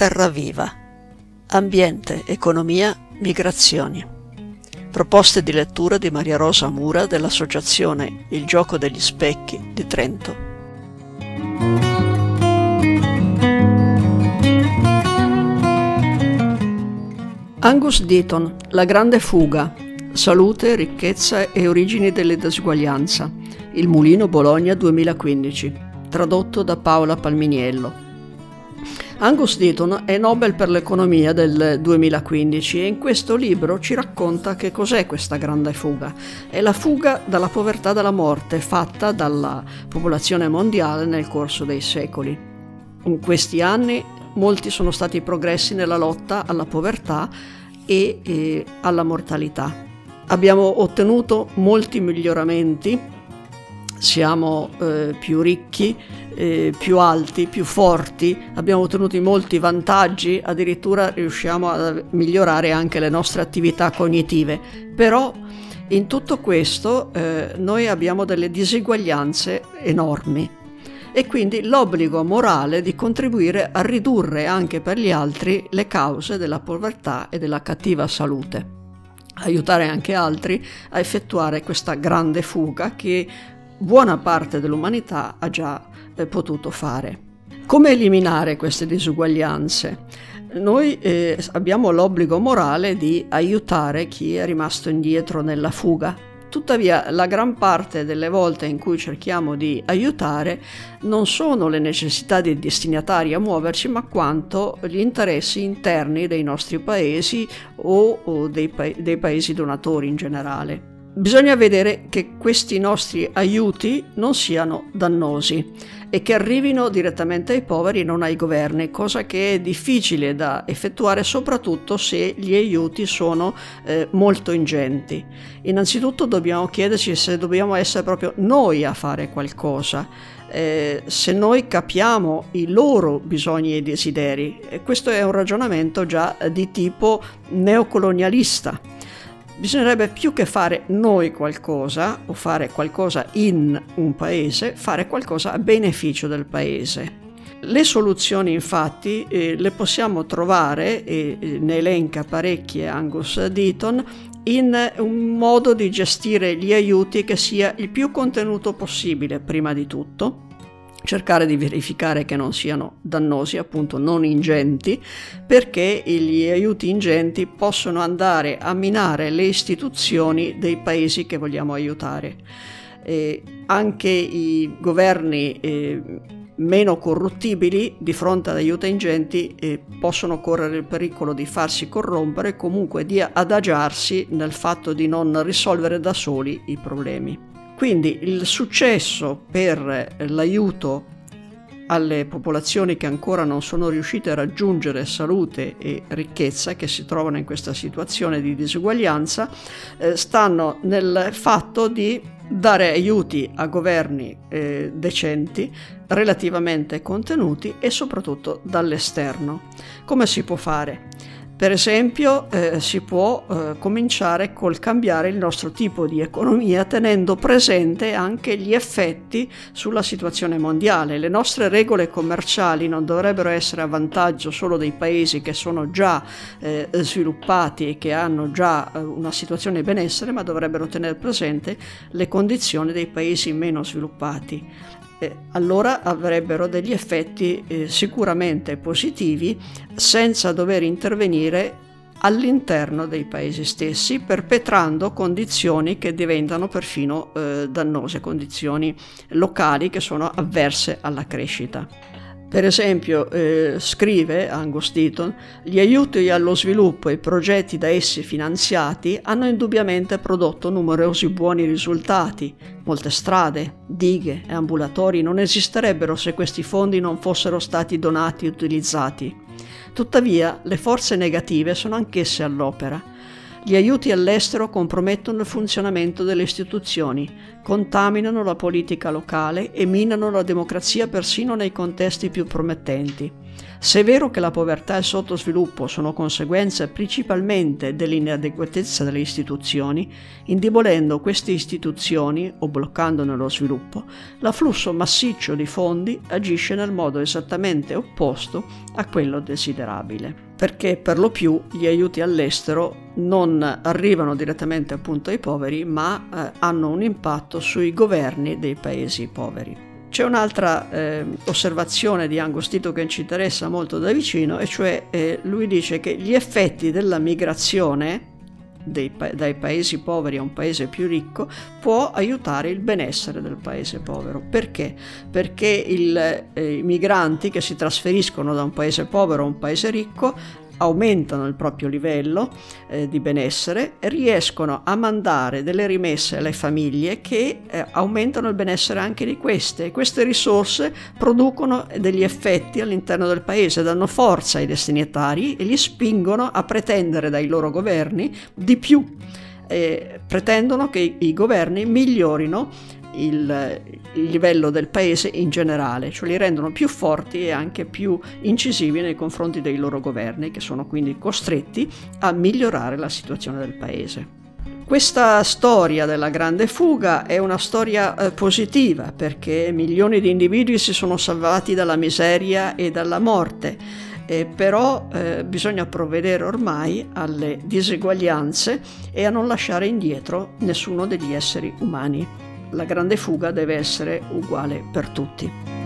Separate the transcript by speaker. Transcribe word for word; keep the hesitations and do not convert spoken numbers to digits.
Speaker 1: terra viva. Ambiente, economia, migrazioni. Proposte di lettura di Maria Rosa Mura dell'associazione Il Gioco degli Specchi di Trento. Angus Deaton, La grande fuga. Salute, ricchezza e origini delle disuguaglianza. Il Mulino Bologna duemilaquindici. Tradotto da Paola Palminiello. Angus Deaton è Nobel per l'economia del duemilaquindici e in questo libro ci racconta che cos'è questa grande fuga. È la fuga dalla povertà e dalla morte fatta dalla popolazione mondiale nel corso dei secoli. In questi anni molti sono stati i progressi nella lotta alla povertà e, e alla mortalità. Abbiamo ottenuto molti miglioramenti, siamo eh, più ricchi, eh, più alti, più forti, abbiamo ottenuto molti vantaggi, addirittura riusciamo a migliorare anche le nostre attività cognitive, però in tutto questo eh, noi abbiamo delle diseguaglianze enormi e quindi l'obbligo morale di contribuire a ridurre anche per gli altri le cause della povertà e della cattiva salute, aiutare anche altri a effettuare questa grande fuga che buona parte dell'umanità ha già eh, potuto fare. Come eliminare queste disuguaglianze? Noi eh, abbiamo l'obbligo morale di aiutare chi è rimasto indietro nella fuga. Tuttavia, la gran parte delle volte in cui cerchiamo di aiutare non sono le necessità dei destinatari a muoverci, ma quanto gli interessi interni dei nostri paesi o, o dei, pa- dei paesi donatori in generale. Bisogna vedere che questi nostri aiuti non siano dannosi e che arrivino direttamente ai poveri e non ai governi, cosa che è difficile da effettuare soprattutto se gli aiuti sono eh, molto ingenti. Innanzitutto dobbiamo chiederci se dobbiamo essere proprio noi a fare qualcosa, eh, se noi capiamo i loro bisogni e desideri. E questo è un ragionamento già di tipo neocolonialista. Bisognerebbe più che fare noi qualcosa o fare qualcosa in un paese, fare qualcosa a beneficio del paese. Le soluzioni infatti eh, le possiamo trovare, e eh, ne elenca parecchie Angus Deaton, in un modo di gestire gli aiuti che sia il più contenuto possibile prima di tutto. Cercare di verificare che non siano dannosi, appunto non ingenti, perché gli aiuti ingenti possono andare a minare le istituzioni dei paesi che vogliamo aiutare. Eh, anche i governi eh, meno corruttibili di fronte ad aiuti ingenti eh, possono correre il pericolo di farsi corrompere e comunque di adagiarsi nel fatto di non risolvere da soli i problemi. Quindi il successo per l'aiuto alle popolazioni che ancora non sono riuscite a raggiungere salute e ricchezza, che si trovano in questa situazione di disuguaglianza, eh, stanno nel fatto di dare aiuti a governi eh, decenti, relativamente contenuti e soprattutto dall'esterno. Come si può fare? Per esempio eh, si può eh, cominciare col cambiare il nostro tipo di economia tenendo presente anche gli effetti sulla situazione mondiale. Le nostre regole commerciali non dovrebbero essere a vantaggio solo dei paesi che sono già eh, sviluppati e che hanno già eh, una situazione di benessere, ma dovrebbero tenere presente le condizioni dei paesi meno sviluppati. Eh, allora avrebbero degli effetti eh, sicuramente positivi senza dover intervenire all'interno dei paesi stessi, perpetrando condizioni che diventano perfino eh, dannose, condizioni locali che sono avverse alla crescita. Per esempio, eh, scrive Angus Deaton, gli aiuti allo sviluppo e i progetti da essi finanziati hanno indubbiamente prodotto numerosi buoni risultati. Molte strade, dighe e ambulatori non esisterebbero se questi fondi non fossero stati donati e utilizzati. Tuttavia, le forze negative sono anch'esse all'opera. Gli aiuti all'estero compromettono il funzionamento delle istituzioni, contaminano la politica locale e minano la democrazia persino nei contesti più promettenti. Se è vero che la povertà e il sottosviluppo sono conseguenze principalmente dell'inadeguatezza delle istituzioni, indebolendo queste istituzioni o bloccandone lo sviluppo, l'afflusso massiccio di fondi agisce nel modo esattamente opposto a quello desiderabile, perché per lo più gli aiuti all'estero non arrivano direttamente appunto ai poveri, ma eh, hanno un impatto sui governi dei paesi poveri. C'è un'altra eh, osservazione di Angus Deaton che ci interessa molto da vicino, e cioè eh, lui dice che gli effetti della migrazione dei pa- dai paesi poveri a un paese più ricco può aiutare il benessere del paese povero. Perché? Perché il, eh, i migranti che si trasferiscono da un paese povero a un paese ricco aumentano il proprio livello eh, di benessere e riescono a mandare delle rimesse alle famiglie che eh, aumentano il benessere anche di queste. E queste risorse producono degli effetti all'interno del paese, danno forza ai destinatari e li spingono a pretendere dai loro governi di più. Eh, pretendono che i, i governi migliorino Il, il livello del paese in generale, cioè li rendono più forti e anche più incisivi nei confronti dei loro governi, che sono quindi costretti a migliorare la situazione del paese. Questa storia della grande fuga è una storia eh, positiva, perché milioni di individui si sono salvati dalla miseria e dalla morte. Eh, però eh, bisogna provvedere ormai alle diseguaglianze e a non lasciare indietro nessuno degli esseri umani. La grande fuga deve essere uguale per tutti.